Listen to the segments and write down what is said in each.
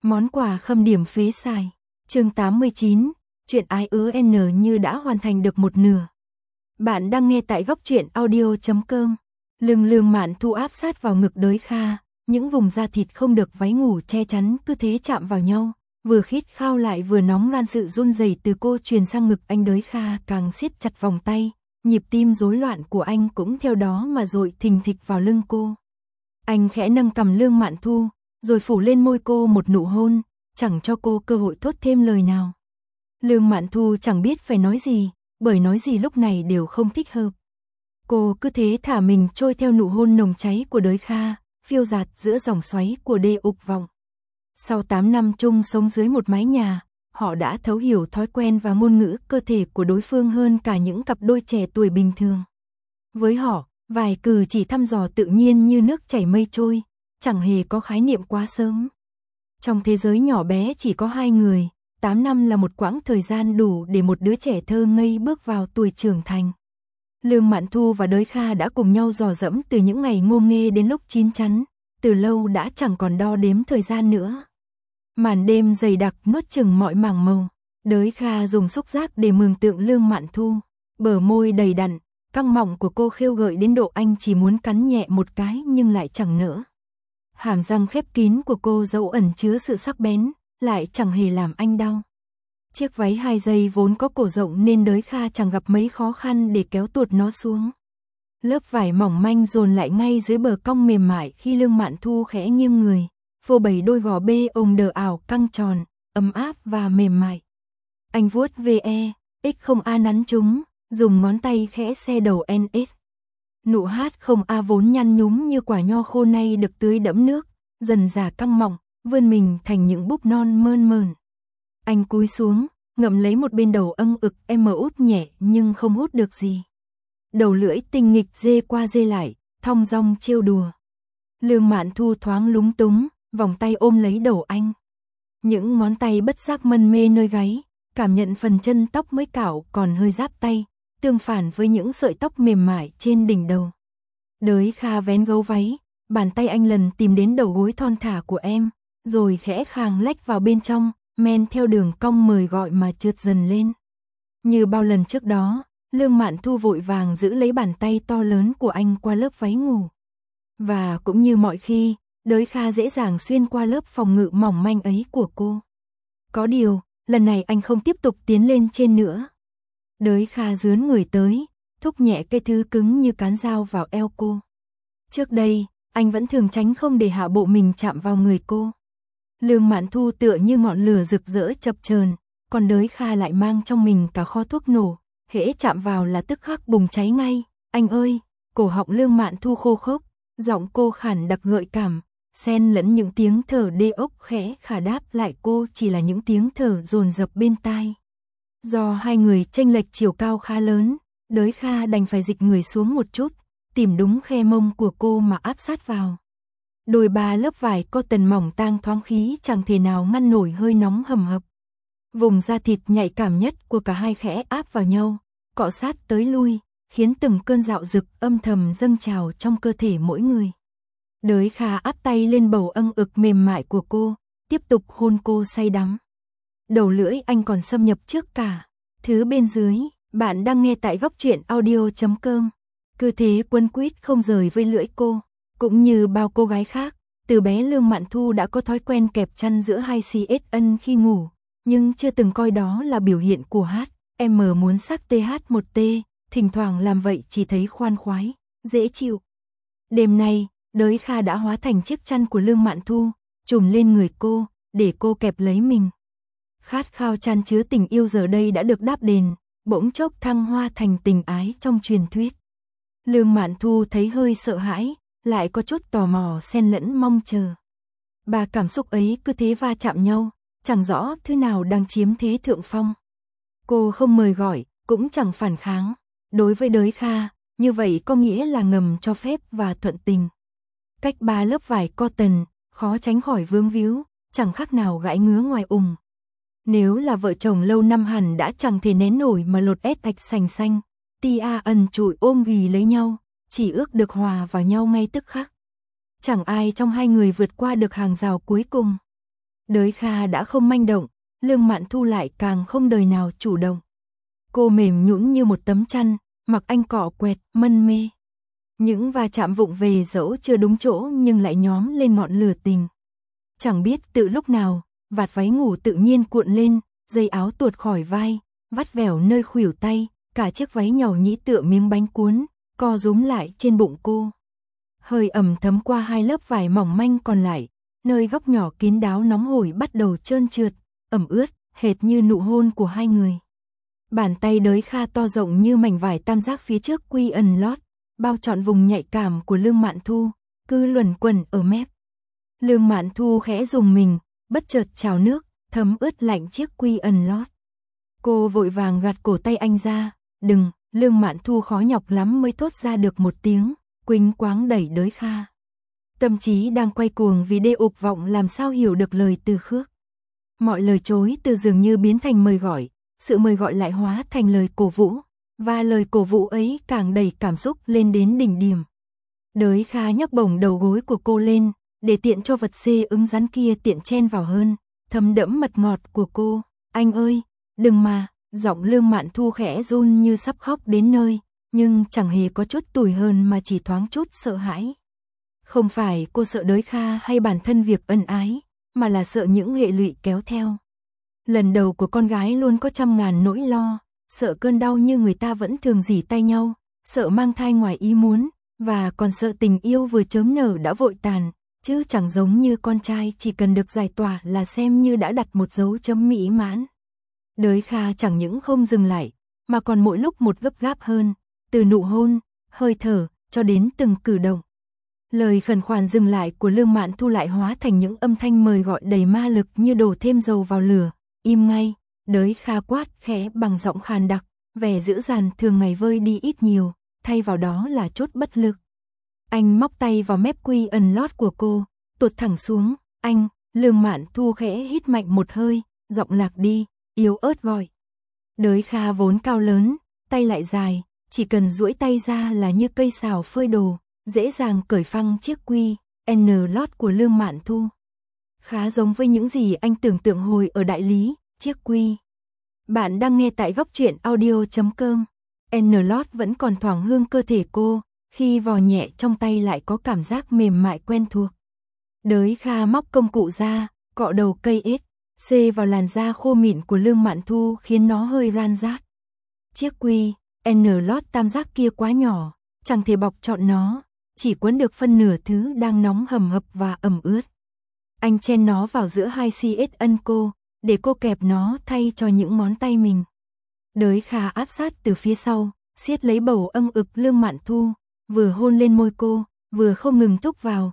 Món quà khâm điểm phế xài. Chương 89, chuyện ái ứ N như đã hoàn thành được một nửa. Bạn đang nghe tại góc truyện audio.com. Lương Mạn Thu áp sát vào ngực Đới Kha, những vùng da thịt không được váy ngủ che chắn cứ thế chạm vào nhau, vừa khít khao lại vừa nóng ran, sự run rẩy từ cô truyền sang ngực anh. Đới Kha càng siết chặt vòng tay, nhịp tim rối loạn của anh cũng theo đó mà dội thình thịch vào lưng cô. Anh khẽ nâng cằm Lương Mạn Thu, rồi phủ lên môi cô một nụ hôn, chẳng cho cô cơ hội thốt thêm lời nào. Lương Mạn Thu chẳng biết phải nói gì, bởi nói gì lúc này đều không thích hợp. Cô cứ thế thả mình trôi theo nụ hôn nồng cháy của Đới Kha, phiêu dạt giữa dòng xoáy của đê ục vọng. Sau 8 năm chung sống dưới một mái nhà, họ đã thấu hiểu thói quen và ngôn ngữ cơ thể của đối phương hơn cả những cặp đôi trẻ tuổi bình thường. Với họ, vài cử chỉ thăm dò tự nhiên như nước chảy mây trôi, chẳng hề có khái niệm quá sớm. Trong thế giới nhỏ bé chỉ có hai người, 8 năm là một quãng thời gian đủ để một đứa trẻ thơ ngây bước vào tuổi trưởng thành. Lương Mạn Thu và Đới Kha đã cùng nhau dò dẫm từ những ngày ngô nghê đến lúc chín chắn, từ lâu đã chẳng còn đo đếm thời gian nữa. Màn đêm dày đặc nuốt chửng mọi mảng màu, Đới Kha dùng xúc giác để mường tượng Lương Mạn Thu, bờ môi đầy đặn, căng mọng của cô khêu gợi đến độ anh chỉ muốn cắn nhẹ một cái nhưng lại chẳng nỡ. Hàm răng khép kín của cô dẫu ẩn chứa sự sắc bén, lại chẳng hề làm anh đau. Chiếc váy 2 giây vốn có cổ rộng nên Đới Kha chẳng gặp mấy khó khăn để kéo tuột nó xuống. Lớp vải mỏng manh dồn lại ngay dưới bờ cong mềm mại khi Lương Mạn Thu khẽ nghiêng người, phô bày đôi gò bê ồng đờ ảo căng tròn, ấm áp và mềm mại. Anh vuốt VE, X không A nắn chúng, dùng ngón tay khẽ xe đầu NS. Nụ hát không A vốn nhăn nhúm như quả nho khô nay được tưới đẫm nước, dần dà căng mọng, vươn mình thành những búp non mơn mởn. Anh cúi xuống, ngậm lấy một bên đầu âng ực em út nhẹ nhưng không hút được gì. Đầu lưỡi tinh nghịch dê qua dê lại, thong dong trêu đùa. Lương Mạn Thu thoáng lúng túng, vòng tay ôm lấy đầu anh. Những ngón tay bất giác mân mê nơi gáy, cảm nhận phần chân tóc mới cạo còn hơi ráp tay, tương phản với những sợi tóc mềm mại trên đỉnh đầu. Đới Kha vén gấu váy, bàn tay anh lần tìm đến đầu gối thon thả của em, rồi khẽ khàng lách vào bên trong, men theo đường cong mời gọi mà trượt dần lên. Như bao lần trước đó, Lương Mạn Thu vội vàng giữ lấy bàn tay to lớn của anh qua lớp váy ngủ. Và cũng như mọi khi, Đới Kha dễ dàng xuyên qua lớp phòng ngự mỏng manh ấy của cô. Có điều, lần này anh không tiếp tục tiến lên trên nữa. Đới Kha dướn người tới, thúc nhẹ cây thứ cứng như cán dao vào eo cô. Trước đây, anh vẫn thường tránh không để hạ bộ mình chạm vào người cô. Lương Mạn Thu tựa như ngọn lửa rực rỡ chập chờn, còn Đới Kha lại mang trong mình cả kho thuốc nổ, hễ chạm vào là tức khắc bùng cháy ngay. Anh ơi, cổ họng Lương Mạn Thu khô khốc, giọng cô khản đặc gợi cảm, xen lẫn những tiếng thở đê ốc khẽ khả đáp lại cô chỉ là những tiếng thở dồn dập bên tai. Do hai người chênh lệch chiều cao khá lớn, Đới Kha đành phải dịch người xuống một chút, tìm đúng khe mông của cô mà áp sát vào. Đôi ba lớp vải cotton mỏng tang thoáng khí chẳng thể nào ngăn nổi hơi nóng hầm hập. Vùng da thịt nhạy cảm nhất của cả hai khẽ áp vào nhau, cọ sát tới lui, khiến từng cơn dạo dực âm thầm dâng trào trong cơ thể mỗi người. Đới Kha áp tay lên bầu âng ực mềm mại của cô, tiếp tục hôn cô say đắm. Đầu lưỡi anh còn xâm nhập trước cả. Thứ bên dưới, bạn đang nghe tại góc truyện audio.com. Cứ thế quấn quýt không rời với lưỡi cô. Cũng như bao cô gái khác, từ bé Lương Mạn Thu đã có thói quen kẹp chăn giữa hai CSN khi ngủ, nhưng chưa từng coi đó là biểu hiện của HM muốn sắc TH1T, thỉnh thoảng làm vậy chỉ thấy khoan khoái, dễ chịu. Đêm nay, Đới Kha đã hóa thành chiếc chăn của Lương Mạn Thu, trùm lên người cô, để cô kẹp lấy mình. Khát khao chan chứa tình yêu giờ đây đã được đáp đền, bỗng chốc thăng hoa thành tình ái trong truyền thuyết. Lương Mạn Thu thấy hơi sợ hãi, lại có chút tò mò xen lẫn mong chờ. Ba cảm xúc ấy cứ thế va chạm nhau, chẳng rõ thứ nào đang chiếm thế thượng phong. Cô không mời gọi, cũng chẳng phản kháng. Đối với Đới Kha, như vậy có nghĩa là ngầm cho phép và thuận tình. Cách 3 lớp vải cotton, khó tránh khỏi vướng víu, chẳng khác nào gãi ngứa ngoài ùng. Nếu là vợ chồng lâu năm hẳn đã chẳng thể nén nổi mà lột ét ạch sành xanh, tia ẩn trụi ôm ghì lấy nhau, chỉ ước được hòa vào nhau ngay tức khắc. Chẳng ai trong hai người vượt qua được hàng rào cuối cùng. Đới Kha đã không manh động, Lương Mạn Thu lại càng không đời nào chủ động. Cô mềm nhũn như một tấm chăn, mặc anh cọ quẹt, mân mê. Những va chạm vụng về dẫu chưa đúng chỗ nhưng lại nhóm lên ngọn lửa tình. Chẳng biết từ lúc nào, vạt váy ngủ tự nhiên cuộn lên, dây áo tuột khỏi vai, vắt vẻo nơi khuỷu tay, cả chiếc váy nhỏ nhĩ tựa miếng bánh cuốn, co rúm lại trên bụng cô. Hơi ẩm thấm qua hai lớp vải mỏng manh còn lại, nơi góc nhỏ kín đáo nóng hổi bắt đầu trơn trượt, ẩm ướt, hệt như nụ hôn của hai người. Bàn tay Đới Kha to rộng như mảnh vải tam giác phía trước quy ẩn lót, bao trọn vùng nhạy cảm của Lương Mạn Thu, cứ luẩn quẩn ở mép. Lương Mạn Thu khẽ rùng mình, bất chợt trào nước, thấm ướt lạnh chiếc quy ẩn lót. Cô vội vàng gạt cổ tay anh ra, đừng, Lương Mạn Thu khó nhọc lắm mới thốt ra được một tiếng, quỳnh quáng đẩy Đới Kha. Tâm trí đang quay cuồng vì đê ục vọng làm sao hiểu được lời từ khước. Mọi lời chối từ dường như biến thành mời gọi, sự mời gọi lại hóa thành lời cổ vũ, và lời cổ vũ ấy càng đẩy cảm xúc lên đến đỉnh điểm. Đới Kha nhấc bổng đầu gối của cô lên, để tiện cho vật xê ứng rắn kia tiện chen vào hơn, thấm đẫm mật ngọt của cô. Anh ơi, đừng mà, giọng Lương Mạn Thu khẽ run như sắp khóc đến nơi, nhưng chẳng hề có chút tủi hờn mà chỉ thoáng chút sợ hãi. Không phải cô sợ Đới Kha hay bản thân việc ân ái, mà là sợ những hệ lụy kéo theo. Lần đầu của con gái luôn có trăm ngàn nỗi lo, sợ cơn đau như người ta vẫn thường rỉ tay nhau, sợ mang thai ngoài ý muốn, và còn sợ tình yêu vừa chớm nở đã vội tàn, chứ chẳng giống như con trai chỉ cần được giải tỏa là xem như đã đặt một dấu chấm mỹ mãn. Đới Kha chẳng những không dừng lại, mà còn mỗi lúc một gấp gáp hơn, từ nụ hôn, hơi thở, cho đến từng cử động. Lời khẩn khoản dừng lại của Lương Mạn Thu lại hóa thành những âm thanh mời gọi đầy ma lực như đổ thêm dầu vào lửa. Im ngay, Đới Kha quát khẽ bằng giọng khàn đặc, vẻ dữ dằn thường ngày vơi đi ít nhiều, thay vào đó là chút bất lực. Anh móc tay vào mép quy ẩn lót của cô, tuột thẳng xuống, anh, Lương Mạn Thu khẽ hít mạnh một hơi, giọng lạc đi, yếu ớt gọi. Đới Kha vốn cao lớn, tay lại dài, chỉ cần duỗi tay ra là như cây xào phơi đồ, dễ dàng cởi phăng chiếc quy N lót của Lương Mạn Thu. Khá giống với những gì anh tưởng tượng hồi ở đại lý, chiếc quy. Bạn đang nghe tại góc truyện audio.com. N lót vẫn còn thoảng hương cơ thể cô, khi vò nhẹ trong tay lại có cảm giác mềm mại quen thuộc. Đới Kha móc công cụ ra, cọ đầu cây ếch, xê vào làn da khô mịn của Lương Mạn Thu khiến nó hơi ran rát. Chiếc quy N lót tam giác kia quá nhỏ, chẳng thể bọc trọn nó, chỉ quấn được phân nửa thứ đang nóng hầm hập và ẩm ướt. Anh chen nó vào giữa hai CS ân cô, để cô kẹp nó thay cho những ngón tay mình. Đới Kha áp sát từ phía sau, siết lấy bầu âng ực Lương Mạn Thu, vừa hôn lên môi cô, vừa không ngừng thúc vào,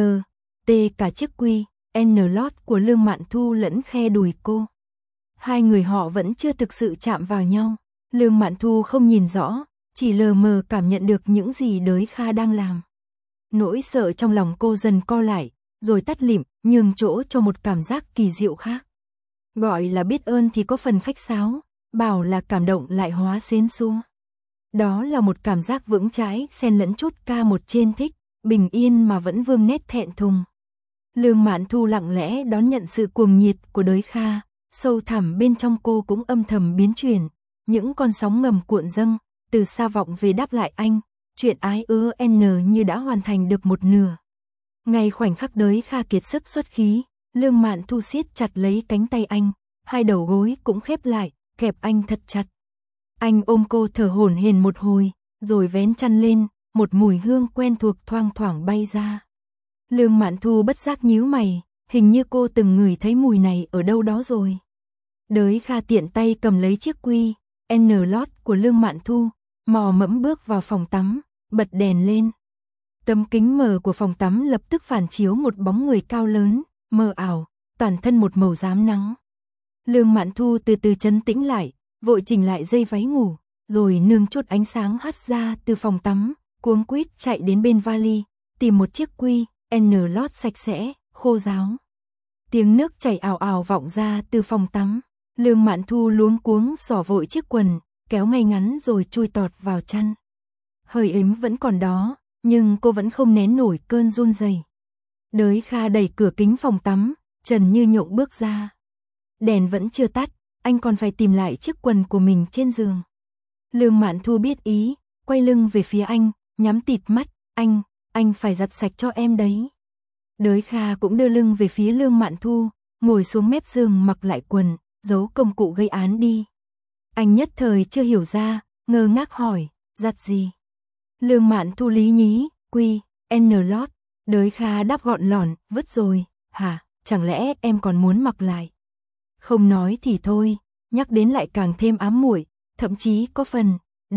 tê cả chiếc quy N lót của Lương Mạn Thu lẫn khe đùi cô. Hai người họ vẫn chưa thực sự chạm vào nhau, Lương Mạn Thu không nhìn rõ, chỉ lờ mờ cảm nhận được những gì Đới Kha đang làm. Nỗi sợ trong lòng cô dần co lại, rồi tắt lịm, nhường chỗ cho một cảm giác kỳ diệu khác. Gọi là biết ơn thì có phần khách sáo, bảo là cảm động lại hóa xến xua. Đó là một cảm giác vững chãi xen lẫn chút ca một trên thích, bình yên mà vẫn vương nét thẹn thùng. Lương Mạn Thu lặng lẽ đón nhận sự cuồng nhiệt của Đới Kha, sâu thẳm bên trong cô cũng âm thầm biến chuyển, những con sóng ngầm cuộn dâng, từ xa vọng về đáp lại anh, chuyện ái ứa N như đã hoàn thành được một nửa. Ngay khoảnh khắc Đới Kha kiệt sức xuất khí, Lương Mạn Thu siết chặt lấy cánh tay anh, hai đầu gối cũng khép lại, kẹp anh thật chặt. Anh ôm cô thở hổn hển một hồi, rồi vén chăn lên, một mùi hương quen thuộc thoang thoảng bay ra. Lương Mạn Thu bất giác nhíu mày, hình như cô từng ngửi thấy mùi này ở đâu đó rồi. Đới Kha tiện tay cầm lấy chiếc quy N lót của Lương Mạn Thu, mò mẫm bước vào phòng tắm, bật đèn lên. Tấm kính mờ của phòng tắm lập tức phản chiếu một bóng người cao lớn, mờ ảo, toàn thân một màu rám nắng. Lương Mạn Thu từ từ trấn tĩnh lại, vội chỉnh lại dây váy ngủ, rồi nương chút ánh sáng hắt ra từ phòng tắm, cuống quýt chạy đến bên vali, tìm một chiếc quy N lót sạch sẽ, khô ráo. Tiếng nước chảy ào ào vọng ra từ phòng tắm. Lương Mạn Thu luống cuống xỏ vội chiếc quần, kéo ngay ngắn rồi chui tọt vào chăn. Hơi ấm vẫn còn đó, nhưng cô vẫn không nén nổi cơn run rẩy. Đới Kha đẩy cửa kính phòng tắm, Trần Như Nhộng bước ra. Đèn vẫn chưa tắt, anh còn phải tìm lại chiếc quần của mình trên giường. Lương Mạn Thu biết ý, quay lưng về phía anh, nhắm tịt mắt, anh phải giặt sạch cho em đấy. Đới Kha cũng đưa lưng về phía Lương Mạn Thu, ngồi xuống mép giường mặc lại quần, giấu công cụ gây án đi. Anh nhất thời chưa hiểu ra, ngơ ngác hỏi, giặt gì? Lương Mạn Thu lý nhí, lót. Đới Kha đáp gọn lỏn, vứt rồi, hả, chẳng lẽ em còn muốn mặc lại? Không nói thì thôi, nhắc đến lại càng thêm ám muội, thậm chí có phần,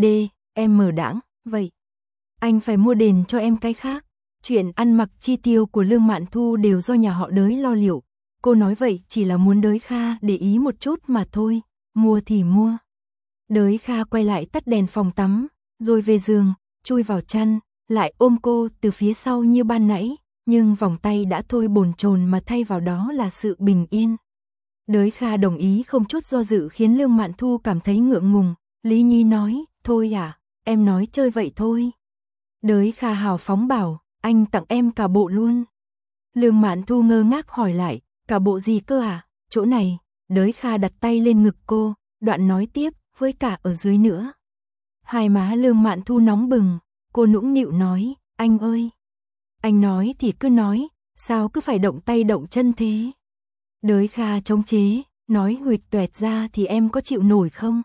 em mờ đãng, vậy. Anh phải mua đền cho em cái khác. Chuyện ăn mặc chi tiêu của Lương Mạn Thu đều do nhà họ Đới lo liệu. Cô nói vậy chỉ là muốn Đới Kha để ý một chút mà thôi, mua thì mua. Đới Kha quay lại tắt đèn phòng tắm, rồi về giường, chui vào chăn, lại ôm cô từ phía sau như ban nãy, nhưng vòng tay đã thôi bồn chồn mà thay vào đó là sự bình yên. Đới Kha đồng ý không chút do dự khiến Lương Mạn Thu cảm thấy ngượng ngùng, Lý Nhi nói, thôi à, em nói chơi vậy thôi. Đới Kha hào phóng bảo, anh tặng em cả bộ luôn. Lương Mạn Thu ngơ ngác hỏi lại, cả bộ gì cơ à, chỗ này. Đới Kha đặt tay lên ngực cô, đoạn nói tiếp, với cả ở dưới nữa. Hai má Lương Mạn Thu nóng bừng, cô nũng nịu nói, anh ơi. Anh nói thì cứ nói, sao cứ phải động tay động chân thế? Đới Kha chống chế, nói huỵch toẹt ra thì em có chịu nổi không?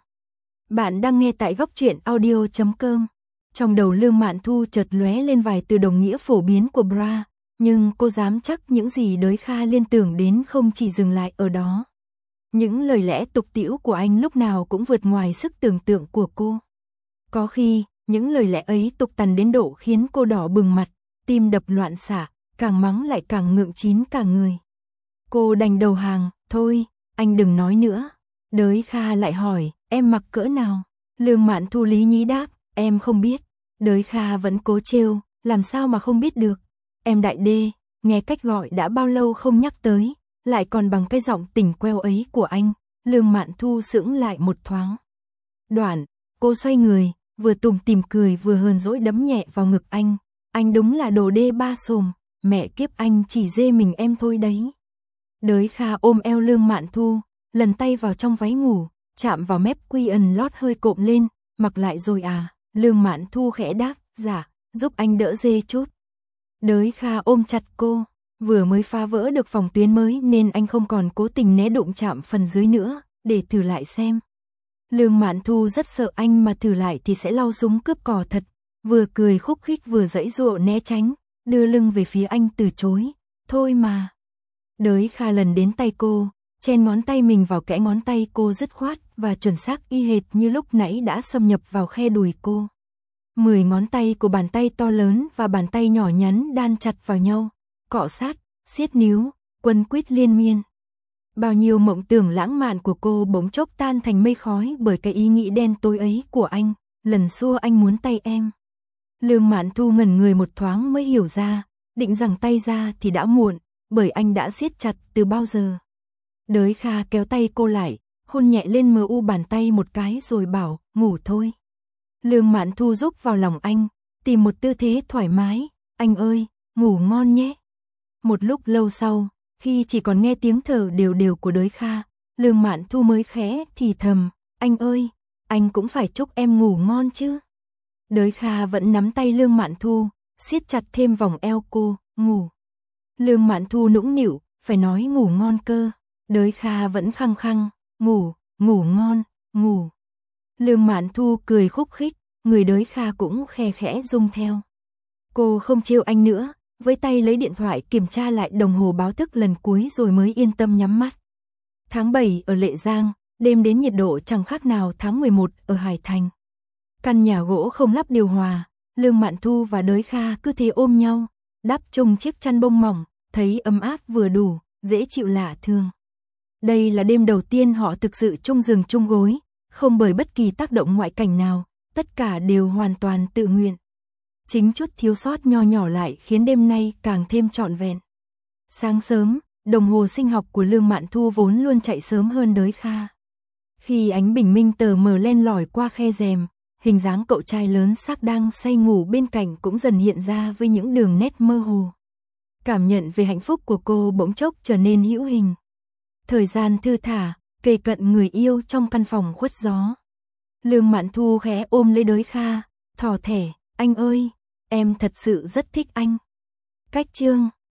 Bạn đang nghe tại góc truyện audio.com. Trong đầu Lương Mạn Thu chợt lóe lên vài từ đồng nghĩa phổ biến của bra, nhưng cô dám chắc những gì Đới Kha liên tưởng đến không chỉ dừng lại ở đó. Những lời lẽ tục tĩu của anh lúc nào cũng vượt ngoài sức tưởng tượng của cô. Có khi, những lời lẽ ấy tục tằn đến độ khiến cô đỏ bừng mặt, tim đập loạn xạ, càng mắng lại càng ngượng chín cả người. Cô đành đầu hàng, thôi, anh đừng nói nữa. Đới Kha lại hỏi, em mặc cỡ nào? Lương Mạn Thu lý nhí đáp, em không biết. Đới Kha vẫn cố trêu, làm sao mà không biết được. Em đại đê, nghe cách gọi đã bao lâu không nhắc tới, lại còn bằng cái giọng tỉnh queo ấy của anh. Lương Mạn Thu sững lại một thoáng. Đoạn, cô xoay người, vừa tủm tỉm cười vừa hờn dỗi đấm nhẹ vào ngực anh. Anh đúng là đồ đê ba xồm, mẹ kiếp anh chỉ dê mình em thôi đấy. Đới Kha ôm eo Lương Mạn Thu, lần tay vào trong váy ngủ, chạm vào mép lót hơi cộm lên, mặc lại rồi à? Lương Mạn Thu khẽ đáp, dạ, giúp anh đỡ dê chút. Đới Kha ôm chặt cô, vừa mới phá vỡ được phòng tuyến mới nên anh không còn cố tình né đụng chạm phần dưới nữa, để thử lại xem. Lương Mạn Thu rất sợ anh mà thử lại thì sẽ lau súng cướp cò thật, vừa cười khúc khích vừa giãy giụa né tránh, đưa lưng về phía anh từ chối, thôi mà. Đới Kha lần đến tay cô, chen ngón tay mình vào kẽ ngón tay cô dứt khoát và chuẩn xác y hệt như lúc nãy đã xâm nhập vào khe đùi cô. 10 ngón tay của bàn tay to lớn và bàn tay nhỏ nhắn đan chặt vào nhau, cọ sát, siết níu, quấn quýt liên miên. Bao nhiêu mộng tưởng lãng mạn của cô bỗng chốc tan thành mây khói bởi cái ý nghĩ đen tối ấy của anh, lần xua anh muốn tay em. Lương Mạn Thu ngẩn người một thoáng mới hiểu ra, định giằng tay ra thì đã muộn, bởi anh đã siết chặt từ bao giờ. Đới Kha kéo tay cô lại, hôn nhẹ lên mờ u bàn tay một cái rồi bảo, ngủ thôi. Lương Mạn Thu rúc vào lòng anh, tìm một tư thế thoải mái, anh ơi, ngủ ngon nhé. Một lúc lâu sau, khi chỉ còn nghe tiếng thở đều đều của Đới Kha, Lương Mạn Thu mới khẽ thì thầm, anh ơi, anh cũng phải chúc em ngủ ngon chứ. Đới Kha vẫn nắm tay Lương Mạn Thu, siết chặt thêm vòng eo cô, ngủ. Lương Mạn Thu nũng nịu, phải nói ngủ ngon cơ. Đới Kha vẫn khăng khăng, ngủ ngon, ngủ. Lương Mạn Thu cười khúc khích, người Đới Kha cũng khe khẽ rung theo. Cô không trêu anh nữa, với tay lấy điện thoại kiểm tra lại đồng hồ báo thức lần cuối rồi mới yên tâm nhắm mắt. Tháng 7 ở Lệ Giang, đêm đến nhiệt độ chẳng khác nào tháng 11 ở Hải Thành. Căn nhà gỗ không lắp điều hòa, Lương Mạn Thu và Đới Kha cứ thế ôm nhau, đắp chung chiếc chăn bông mỏng, thấy ấm áp vừa đủ, dễ chịu lạ thường. Đây là đêm đầu tiên họ thực sự chung giường chung gối, không bởi bất kỳ tác động ngoại cảnh nào, tất cả đều hoàn toàn tự nguyện. Chính chút thiếu sót nho nhỏ lại khiến đêm nay càng thêm trọn vẹn. Sáng sớm, đồng hồ sinh học của Lương Mạn Thu vốn luôn chạy sớm hơn Đới Kha. Khi ánh bình minh tờ mờ len lỏi qua khe rèm, hình dáng cậu trai lớn xác đang say ngủ bên cạnh cũng dần hiện ra với những đường nét mơ hồ. Cảm nhận về hạnh phúc của cô bỗng chốc trở nên hữu hình. Thời gian thư thả, kề cận người yêu trong căn phòng khuất gió. Lương Mạn Thu khẽ ôm lấy Đới Kha, thỏ thẻ, anh ơi, em thật sự rất thích anh. Cách chương